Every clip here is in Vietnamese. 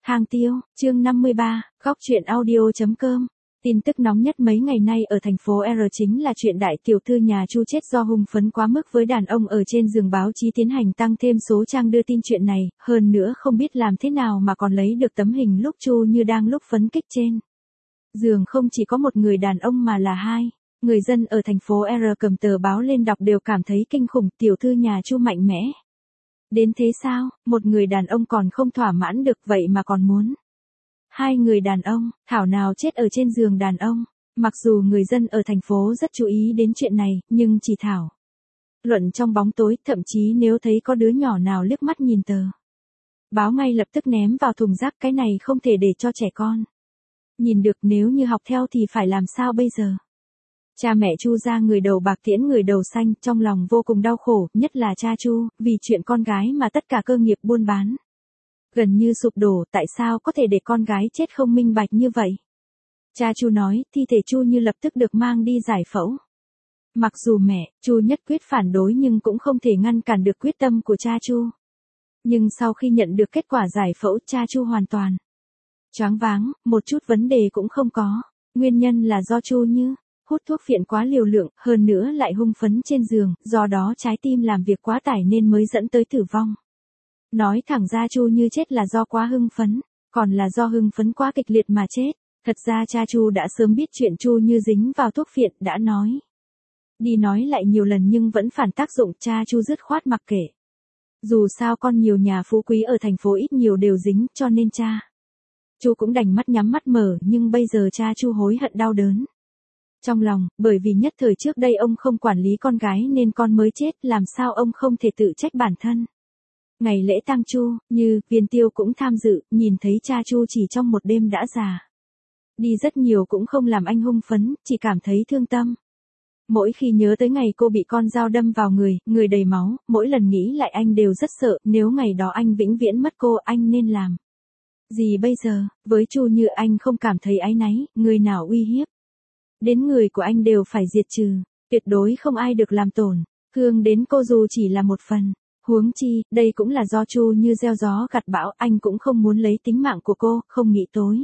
Hang Tiêu, chương 53, góc truyện audio.com. Tin tức nóng nhất mấy ngày nay ở thành phố R chính là chuyện đại tiểu thư nhà Chu chết do hung phấn quá mức với đàn ông ở trên giường. Báo chí tiến hành tăng thêm số trang đưa tin chuyện này, hơn nữa không biết làm thế nào mà còn lấy được tấm hình lúc Chu Như đang lúc phấn kích trên giường. Không chỉ có một người đàn ông mà là hai. Người dân ở thành phố R cầm tờ báo lên đọc đều cảm thấy kinh khủng, tiểu thư nhà Chu mạnh mẽ đến thế sao, một người đàn ông còn không thỏa mãn được vậy mà còn muốn hai người đàn ông, thảo nào chết ở trên giường đàn ông. Mặc dù người dân ở thành phố rất chú ý đến chuyện này, nhưng chỉ thảo luận trong bóng tối, thậm chí nếu thấy có đứa nhỏ nào liếc mắt nhìn tờ báo ngay lập tức ném vào thùng rác. Cái này không thể để cho trẻ con nhìn được, nếu như học theo thì phải làm sao bây giờ. Cha mẹ Chu ra người đầu bạc tiễn người đầu xanh, trong lòng vô cùng đau khổ, nhất là cha Chu, vì chuyện con gái mà tất cả cơ nghiệp buôn bán gần như sụp đổ. Tại sao có thể để con gái chết không minh bạch như vậy? Cha Chu nói, thi thể Chu Như lập tức được mang đi giải phẫu. Mặc dù mẹ Chu nhất quyết phản đối nhưng cũng không thể ngăn cản được quyết tâm của cha Chu. Nhưng sau khi nhận được kết quả giải phẫu, cha Chu hoàn toàn choáng váng, một chút vấn đề cũng không có. Nguyên nhân là do Chu Như hút thuốc phiện quá liều lượng, hơn nữa lại hung phấn trên giường, do đó trái tim làm việc quá tải nên mới dẫn tới tử vong. Nói thẳng ra Chu Như chết là do quá hưng phấn, còn là do hưng phấn quá kịch liệt mà chết. Thật ra cha Chu đã sớm biết chuyện Chu Như dính vào thuốc phiện, đã nói đi nói lại nhiều lần nhưng vẫn phản tác dụng. Cha Chu dứt khoát mặc kệ. Dù sao con nhiều nhà phú quý ở thành phố ít nhiều đều dính, cho nên cha Chu cũng đành mắt nhắm mắt mở. Nhưng bây giờ cha Chu hối hận đau đớn trong lòng, bởi vì nhất thời trước đây ông không quản lý con gái nên con mới chết, làm sao ông không thể tự trách bản thân. Ngày lễ tang Chu Như, Viên Tiêu cũng tham dự, nhìn thấy cha Chu chỉ trong một đêm đã già đi rất nhiều cũng không làm anh hung phấn, chỉ cảm thấy thương tâm. Mỗi khi nhớ tới ngày cô bị con dao đâm vào người đầy máu, mỗi lần nghĩ lại anh đều rất sợ, nếu ngày đó anh vĩnh viễn mất cô, anh nên làm gì bây giờ? Với Chu Như anh không cảm thấy áy náy, người nào uy hiếp đến người của anh đều phải diệt trừ, tuyệt đối không ai được làm tổn thương đến cô dù chỉ là một phần. Huống chi, đây cũng là do Chu Như gieo gió gặt bão, anh cũng không muốn lấy tính mạng của cô, không nghĩ tối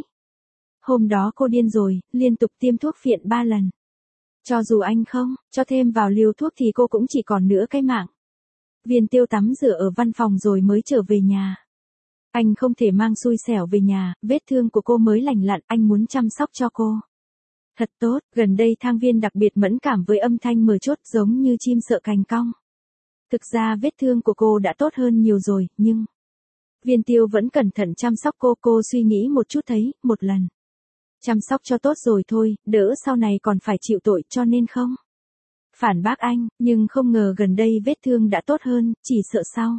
hôm đó cô điên rồi, liên tục tiêm thuốc phiện 3 lần. Cho dù anh không cho thêm vào liều thuốc thì cô cũng chỉ còn nửa cái mạng. Viên Tiêu tắm rửa ở văn phòng rồi mới trở về nhà. Anh không thể mang xui xẻo về nhà, vết thương của cô mới lành lặn, anh muốn chăm sóc cho cô thật tốt. Gần đây Thang Viên đặc biệt mẫn cảm với âm thanh mở chốt, giống như chim sợ cành cong. Thực ra vết thương của cô đã tốt hơn nhiều rồi, nhưng Viên Tiêu vẫn cẩn thận chăm sóc cô. Cô suy nghĩ một chút thấy, một lần chăm sóc cho tốt rồi thôi, đỡ sau này còn phải chịu tội, cho nên không phản bác anh, nhưng không ngờ gần đây vết thương đã tốt hơn, chỉ sợ sau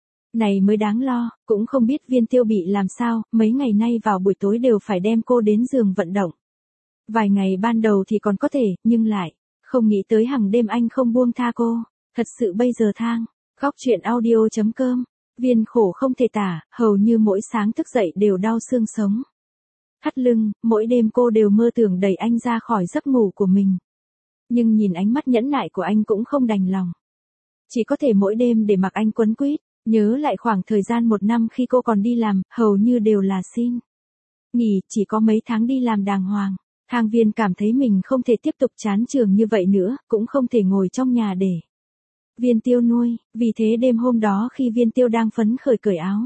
này mới đáng lo. Cũng không biết Viên Tiêu bị làm sao, mấy ngày nay vào buổi tối đều phải đem cô đến giường vận động. Vài ngày ban đầu thì còn có thể, nhưng lại không nghĩ tới hàng đêm anh không buông tha cô. Thật sự bây giờ góc truyện audio.com, Viên khổ không thể tả, hầu như mỗi sáng thức dậy đều đau xương sống thắt lưng, mỗi đêm cô đều mơ tưởng đẩy anh ra khỏi giấc ngủ của mình. Nhưng nhìn ánh mắt nhẫn nại của anh cũng không đành lòng. Chỉ có thể mỗi đêm để mặc anh quấn quýt, nhớ lại khoảng thời gian 1 năm khi cô còn đi làm, hầu như đều là xin nghỉ, chỉ có mấy tháng đi làm đàng hoàng. Thang Viên cảm thấy mình không thể tiếp tục chán trường như vậy nữa, cũng không thể ngồi trong nhà để Viên Tiêu nuôi. Vì thế đêm hôm đó khi Viên Tiêu đang phấn khởi cởi áo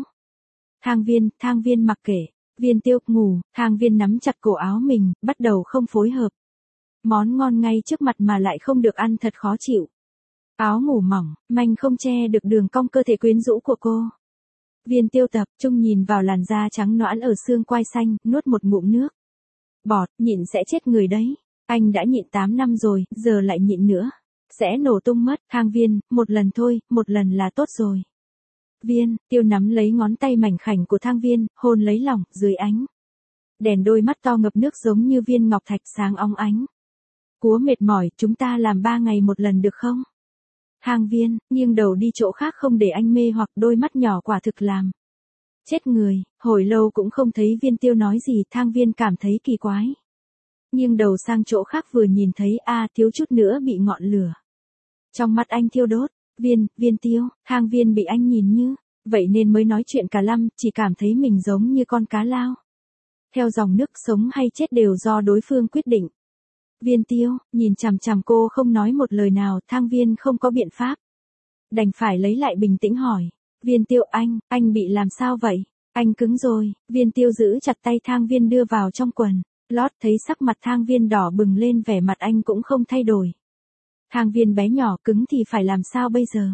Thang Viên mặc kệ Viên Tiêu ngủ, Thang Viên nắm chặt cổ áo mình, bắt đầu không phối hợp. Món ngon ngay trước mặt mà lại không được ăn, thật khó chịu. Áo ngủ mỏng, manh không che được đường cong cơ thể quyến rũ của cô. Viên Tiêu tập trung nhìn vào làn da trắng nõn ở xương quai xanh, nuốt một ngụm nước bọt, nhịn sẽ chết người đấy. Anh đã nhịn 8 năm rồi, giờ lại nhịn nữa sẽ nổ tung mất. Thang Viên, một lần thôi, một lần là tốt rồi. Viên Tiêu nắm lấy ngón tay mảnh khảnh của Thang Viên, hôn lấy lòng, dưới ánh đèn đôi mắt to ngập nước giống như viên ngọc thạch sáng óng ánh. Cúa mệt mỏi, chúng ta làm 3 ngày một lần được không? Thang Viên nghiêng đầu đi chỗ khác không để anh mê hoặc, đôi mắt nhỏ quả thực làm chết người. Hồi lâu cũng không thấy Viên Tiêu nói gì, Thang Viên cảm thấy kỳ quái. Nghiêng đầu sang chỗ khác vừa nhìn thấy thiếu chút nữa bị ngọn lửa trong mắt anh thiêu đốt. Viên Tiêu, Thang Viên bị anh nhìn như Vậy nên mới nói chuyện cả lăm, chỉ cảm thấy mình giống như con cá lao. Theo dòng nước, sống hay chết đều do đối phương quyết định. Viên Tiêu, nhìn chằm chằm cô không nói một lời nào, Thang Viên không có biện pháp. Đành phải lấy lại bình tĩnh hỏi. Viên Tiêu, anh bị làm sao vậy? Anh cứng rồi. Viên Tiêu giữ chặt tay Thang Viên đưa vào trong quần. Lót thấy sắc mặt Thang Viên đỏ bừng lên, vẻ mặt anh cũng không thay đổi. Thang Viên bé nhỏ, cứng thì phải làm sao bây giờ?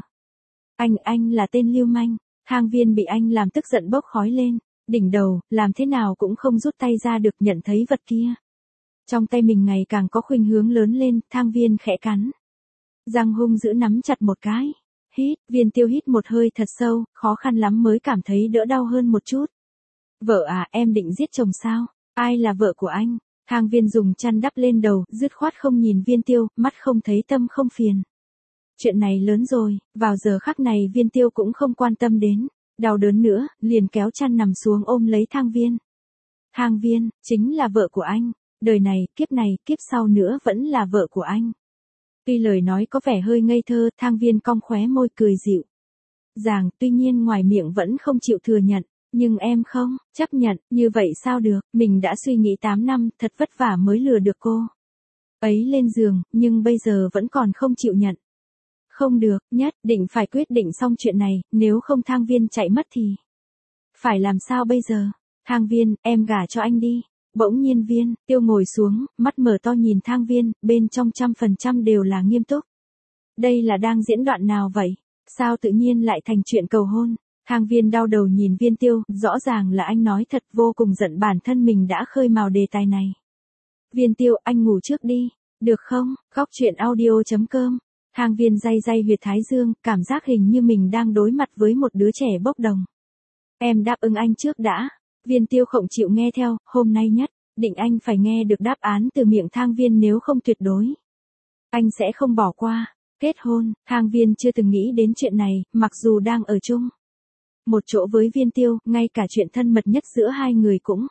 Anh là tên lưu manh. Thang Viên bị anh làm tức giận bốc khói lên. Đỉnh đầu, làm thế nào cũng không rút tay ra được, nhận thấy vật kia. Trong tay mình ngày càng có khuynh hướng lớn lên, Thang Viên khẽ cắn. Răng hung dữ nắm chặt một cái. Viên Tiêu hít một hơi thật sâu, khó khăn lắm mới cảm thấy đỡ đau hơn một chút. Vợ à, em định giết chồng sao? Ai là vợ của anh? Thang Viên dùng chăn đắp lên đầu, dứt khoát không nhìn Viên Tiêu, mắt không thấy tâm không phiền. Chuyện này lớn rồi, vào giờ khắc này Viên Tiêu cũng không quan tâm đến. Đau đớn nữa, liền kéo chăn nằm xuống ôm lấy Thang Viên. Thang Viên, chính là vợ của anh. Đời này, kiếp sau nữa vẫn là vợ của anh. Tuy lời nói có vẻ hơi ngây thơ, Thang Viên cong khóe môi cười dịu dàng, tuy nhiên ngoài miệng vẫn không chịu thừa nhận. Nhưng em không chấp nhận, như vậy sao được, mình đã suy nghĩ 8 năm, thật vất vả mới lừa được cô ấy lên giường, nhưng bây giờ vẫn còn không chịu nhận. Không được, nhất định phải quyết định xong chuyện này, nếu không Thang Viên chạy mất thì phải làm sao bây giờ? Thang Viên, em gả cho anh đi. Bỗng nhiên Viên Tiêu ngồi xuống, mắt mở to nhìn Thang Viên, bên trong 100% đều là nghiêm túc. Đây là đang diễn đoạn nào vậy? Sao tự nhiên lại thành chuyện cầu hôn? Thang Viên đau đầu nhìn Viên Tiêu, rõ ràng là anh nói thật, vô cùng giận bản thân mình đã khơi mào đề tài này. Viên Tiêu, anh ngủ trước đi, được không? Góc truyện audio.com. Thang Viên day huyệt thái dương, cảm giác hình như mình đang đối mặt với một đứa trẻ bốc đồng. Em đáp ứng anh trước đã. Viên Tiêu không chịu nghe theo, hôm nay nhất định anh phải nghe được đáp án từ miệng Thang Viên, nếu không tuyệt đối anh sẽ không bỏ qua. Kết hôn, Thang Viên chưa từng nghĩ đến chuyện này, mặc dù đang ở chung một chỗ với Viên Tiêu, ngay cả chuyện thân mật nhất giữa hai người cũng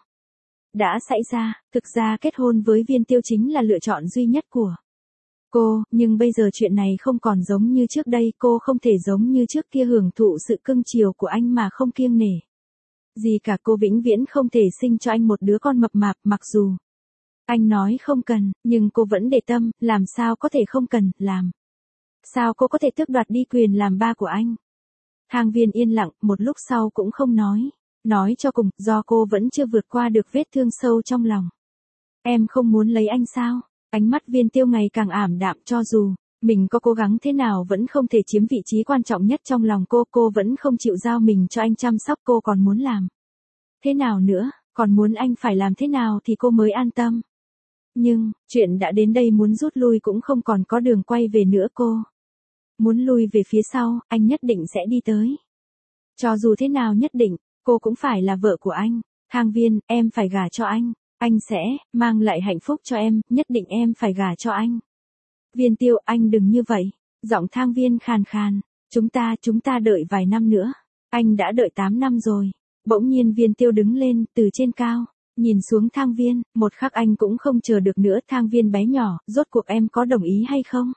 đã xảy ra. Thực ra kết hôn với Viên Tiêu chính là lựa chọn duy nhất của cô, nhưng bây giờ chuyện này không còn giống như trước đây, cô không thể giống như trước kia hưởng thụ sự cưng chiều của anh mà không kiêng nể gì cả. Cô vĩnh viễn không thể sinh cho anh một đứa con mập mạp, mặc dù anh nói không cần, nhưng cô vẫn để tâm, làm sao có thể không cần, làm sao cô có thể tước đoạt đi quyền làm ba của anh. Thang Viên yên lặng, một lúc sau cũng không nói cho cùng, do cô vẫn chưa vượt qua được vết thương sâu trong lòng. Em không muốn lấy anh sao? Ánh mắt Viên Tiêu ngày càng ảm đạm, cho dù mình có cố gắng thế nào vẫn không thể chiếm vị trí quan trọng nhất trong lòng cô vẫn không chịu giao mình cho anh chăm sóc, cô còn muốn làm thế nào nữa, còn muốn anh phải làm thế nào thì cô mới an tâm. Nhưng, chuyện đã đến đây, muốn rút lui cũng không còn có đường quay về nữa. Cô muốn lui về phía sau, anh nhất định sẽ đi tới. Cho dù thế nào nhất định, cô cũng phải là vợ của anh. Thang Viên, em phải gả cho anh sẽ mang lại hạnh phúc cho em, nhất định em phải gả cho anh. Viên Tiêu, anh đừng như vậy. Giọng Thang Viên khàn khàn. Chúng ta đợi vài năm nữa. Anh đã đợi 8 năm rồi. Bỗng nhiên Viên Tiêu đứng lên, từ trên cao nhìn xuống Thang Viên, một khắc anh cũng không chờ được nữa. Thang Viên bé nhỏ, rốt cuộc em có đồng ý hay không?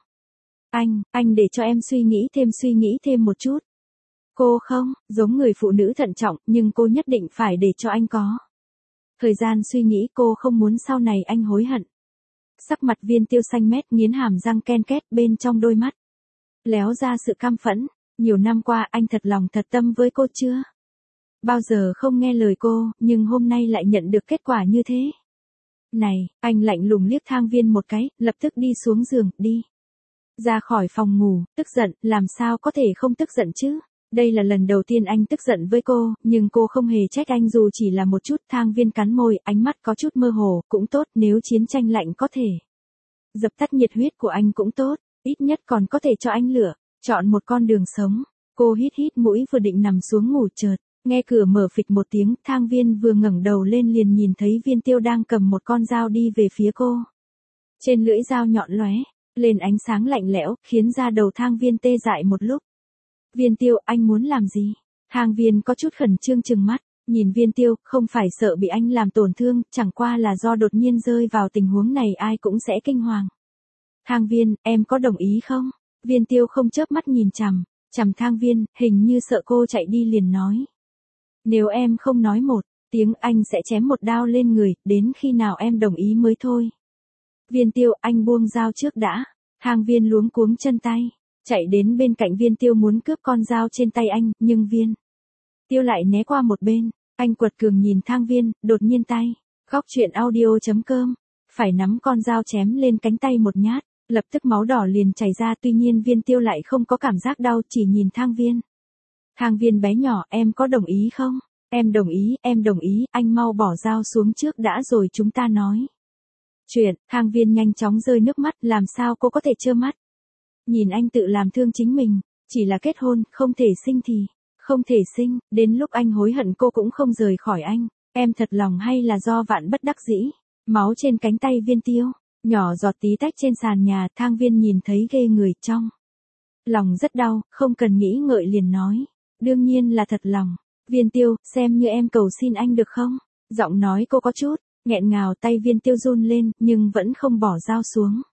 Anh để cho em suy nghĩ thêm một chút. Cô không, giống người phụ nữ thận trọng, nhưng cô nhất định phải để cho anh có thời gian suy nghĩ, cô không muốn sau này anh hối hận. Sắc mặt Viên Tiêu xanh mét, nghiến hàm răng ken két, bên trong đôi mắt léo ra sự căm phẫn. Nhiều năm qua anh thật lòng thật tâm với cô chưa? Bao giờ không nghe lời cô, nhưng hôm nay lại nhận được kết quả như thế. Này, anh lạnh lùng liếc Thang Viên một cái, lập tức đi xuống giường, đi ra khỏi phòng ngủ. Tức giận, làm sao có thể không tức giận chứ? Đây là lần đầu tiên anh tức giận với cô, nhưng cô không hề trách anh dù chỉ là một chút. Thang Viên cắn môi, ánh mắt có chút mơ hồ, cũng tốt, nếu chiến tranh lạnh có thể dập tắt nhiệt huyết của anh cũng tốt, ít nhất còn có thể cho anh lựa chọn một con đường sống. Cô hít mũi, vừa định nằm xuống ngủ, chợt nghe cửa mở phịch một tiếng. Thang Viên vừa ngẩng đầu lên liền nhìn thấy Viên Tiêu đang cầm một con dao đi về phía cô. Trên lưỡi dao nhọn lóe lên ánh sáng lạnh lẽo, khiến da đầu Thang Viên tê dại một lúc. Viên Tiêu, anh muốn làm gì? Thang Viên có chút khẩn trương trừng mắt nhìn Viên Tiêu, không phải sợ bị anh làm tổn thương, chẳng qua là do đột nhiên rơi vào tình huống này ai cũng sẽ kinh hoàng. Thang Viên, em có đồng ý không? Viên Tiêu không chớp mắt nhìn chằm chằm Thang Viên, hình như sợ cô chạy đi liền nói. Nếu em không nói một tiếng anh sẽ chém một đao lên người, đến khi nào em đồng ý mới thôi. Viên Tiêu, anh buông dao trước đã. Thang Viên luống cuống chân tay, chạy đến bên cạnh Viên Tiêu muốn cướp con dao trên tay anh, nhưng Viên Tiêu lại né qua một bên. Anh quật cường nhìn Thang Viên, đột nhiên tay. Góc truyện audio.com. Phải nắm con dao chém lên cánh tay một nhát, lập tức máu đỏ liền chảy ra, tuy nhiên Viên Tiêu lại không có cảm giác đau, chỉ nhìn Thang Viên. Thang Viên bé nhỏ, em có đồng ý không? Em đồng ý, anh mau bỏ dao xuống trước đã rồi chúng ta nói chuyện. Thang Viên nhanh chóng rơi nước mắt, làm sao cô có thể trơ mắt nhìn anh tự làm thương chính mình, chỉ là kết hôn, không thể sinh thì không thể sinh, đến lúc anh hối hận cô cũng không rời khỏi anh. Em thật lòng hay là do vạn bất đắc dĩ? Máu trên cánh tay Viên Tiêu, nhỏ giọt tí tách trên sàn nhà, Thang Viên nhìn thấy ghê người, trong lòng rất đau, không cần nghĩ ngợi liền nói. Đương nhiên là thật lòng. Viên Tiêu, xem như em cầu xin anh được không? Giọng nói cô có chút nghẹn ngào, tay Viên Tiêu run lên, nhưng vẫn không bỏ dao xuống.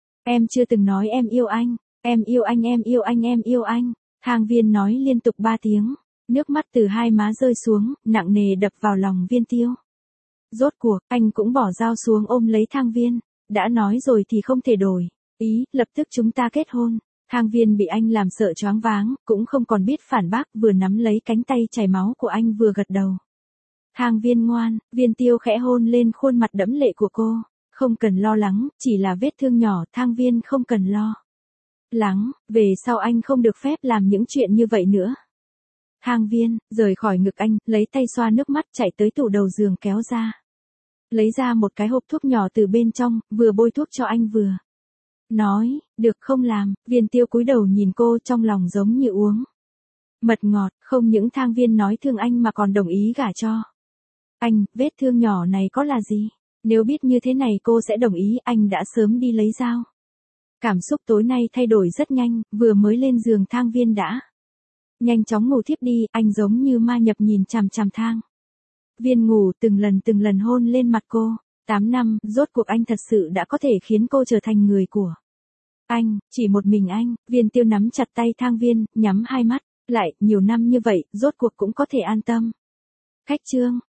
Em chưa từng nói em yêu anh. Em yêu anh, em yêu anh, em yêu anh. Thang Viên nói liên tục 3 tiếng. Nước mắt từ hai má rơi xuống, nặng nề đập vào lòng Viên Tiêu. Rốt cuộc, anh cũng bỏ dao xuống ôm lấy Thang Viên. Đã nói rồi thì không thể đổi ý, lập tức chúng ta kết hôn. Thang Viên bị anh làm sợ choáng váng, cũng không còn biết phản bác, vừa nắm lấy cánh tay chảy máu của anh vừa gật đầu. Thang Viên ngoan. Viên Tiêu khẽ hôn lên khuôn mặt đẫm lệ của cô. Không cần lo lắng, chỉ là vết thương nhỏ, Thang Viên không cần lo lắng, về sau anh không được phép làm những chuyện như vậy nữa. Thang Viên rời khỏi ngực anh, lấy tay xoa nước mắt, chạy tới tủ đầu giường kéo ra. Lấy ra một cái hộp thuốc nhỏ từ bên trong, vừa bôi thuốc cho anh vừa nói, được không làm. Viên Tiêu cúi đầu nhìn cô, trong lòng giống như uống mật ngọt, không những Thang Viên nói thương anh mà còn đồng ý gả cho anh. Vết thương nhỏ này có là gì? Nếu biết như thế này cô sẽ đồng ý, anh đã sớm đi lấy dao. Cảm xúc tối nay thay đổi rất nhanh, vừa mới lên giường Thang Viên đã nhanh chóng ngủ thiếp đi, anh giống như ma nhập nhìn chằm chằm Thang Viên ngủ, từng lần hôn lên mặt cô. 8 năm, rốt cuộc anh thật sự đã có thể khiến cô trở thành người của anh, chỉ một mình anh. Viên Tiêu nắm chặt tay Thang Viên, nhắm hai mắt lại, nhiều năm như vậy, rốt cuộc cũng có thể an tâm. Khách chương